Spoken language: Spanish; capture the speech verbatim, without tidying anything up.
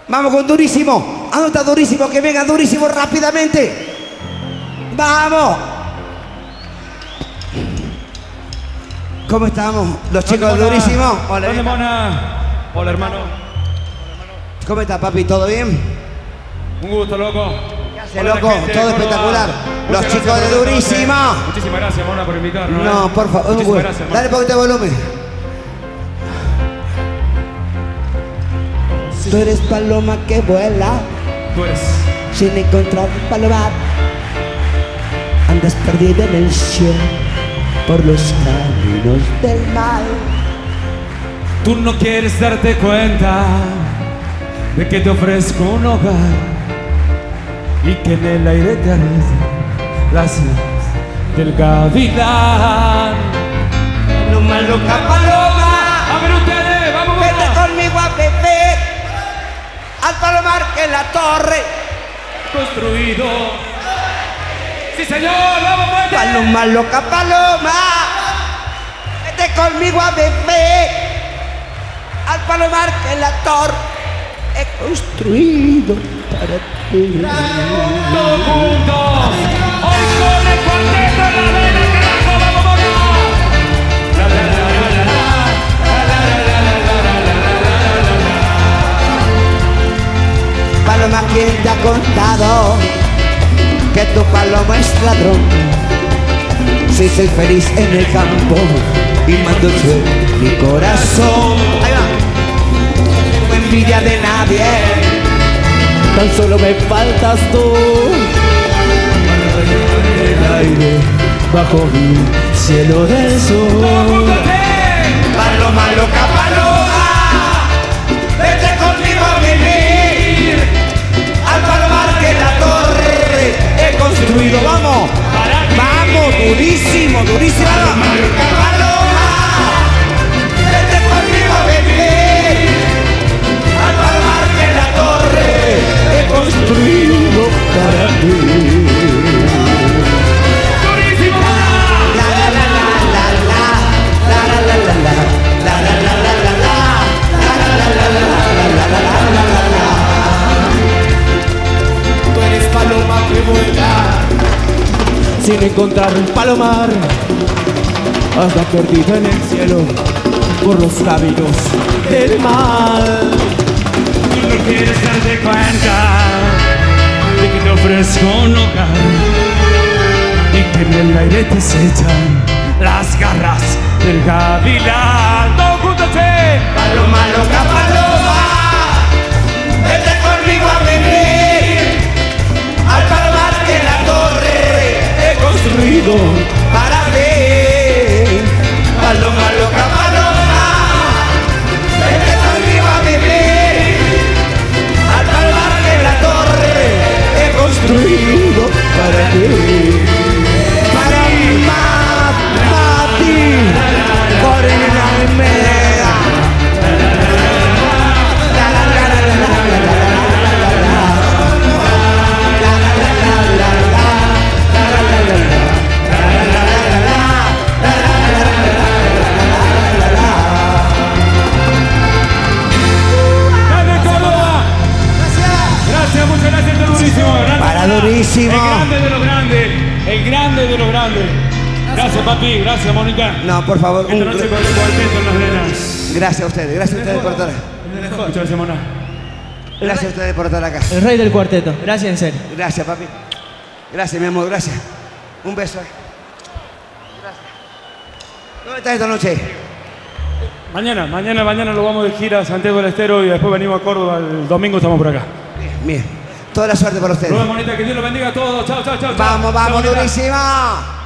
Vamos con Durísimo. ¿A dónde está Durísimo? Que venga Durísimo rápidamente. ¡Vamos! ¿Cómo estamos? Los chicos de Durísimo. Hola, Hola, Mona. Hola, hermano. ¿Cómo estás, papi? ¿Todo bien? Un gusto, loco. ¿Qué hace, loco? Todo espectacular. Los chicos de Durísimo. Muchísimas gracias, Mona, por invitarnos. No, ¿eh? por favor. Muchísimas gracias, dale un poquito de volumen. Tú eres paloma que vuela. Tú eres. Sin encontrar palomar. Andas perdida en el cielo por los caminos del mal. Tú no quieres darte cuenta de que te ofrezco un hogar y que en el aire te arrullan las alas del gavilán. Paloma loca, paloma. A ver ustedes, vamos, vete vamos. conmigo a beber al palomar que la torre construido. Sí, señor, vamos, vamos. Paloma loca, paloma. Vete conmigo a beber al palomar que la torre he construido para ti. Todos juntos. Hoy con el cuarteto en la vena, carajo, vamos, vamos. La, la, la, la, la, la, la, la, la, la, la, la, la. Paloma, ¿quién te ha contado que tu paloma es ladrón? Si soy feliz en el campo y mando yo mi corazón. Ahí va. No envidia de nadie, tan solo me faltas tú. El aire bajo mi cielo del sol. Paloma loca, paloma, vete conmigo a vivir al palomar que la torre he construido. Vamos, vamos, durísimo, durísimo. Paloma loca, paloma, vete conmigo a vivir al palomar que la torre he construido para ti. Tú eres paloma que vuela sin encontrar un palomar. Hasta perdida en el cielo por los caminos del mal. Tú no quieres darte cuenta de que te ofrezco un hogar y que en el aire te acechan las garras del gavilán. ¡Todos juntos! Paloma loca, paloma, vete conmigo a vivir al palomar que la torre he construido para ti. Paloma loca, paloma, vete conmigo a vivir al palomar que la torre he construido para ti. Para Mati, Corina Almeida. Gracias, muchas gracias, Durísimo. Gracias, Para Mona. Durísimo. El grande de los grandes, el grande de los grandes. Gracias, papi, gracias, Mónica. No, por favor. Esta un- noche con el cuarteto en las venas. Gracias a ustedes, gracias a ustedes por estar. Muchas gracias, Mona. Gracias a ustedes por estar acá. El rey del cuarteto. Gracias, en serio. Gracias, papi. Gracias, mi amor, gracias. Un beso. Gracias. ¿Dónde estás esta noche? Mañana, mañana, mañana lo vamos de gira a Santiago del Estero y después venimos a Córdoba. El domingo estamos por acá. Bien, bien. Toda la suerte para ustedes. Nos vemos, Monita, que Dios los bendiga a todos. Chao, chao, chao. chao. Vamos, Chao, vamos, Monita. durísima.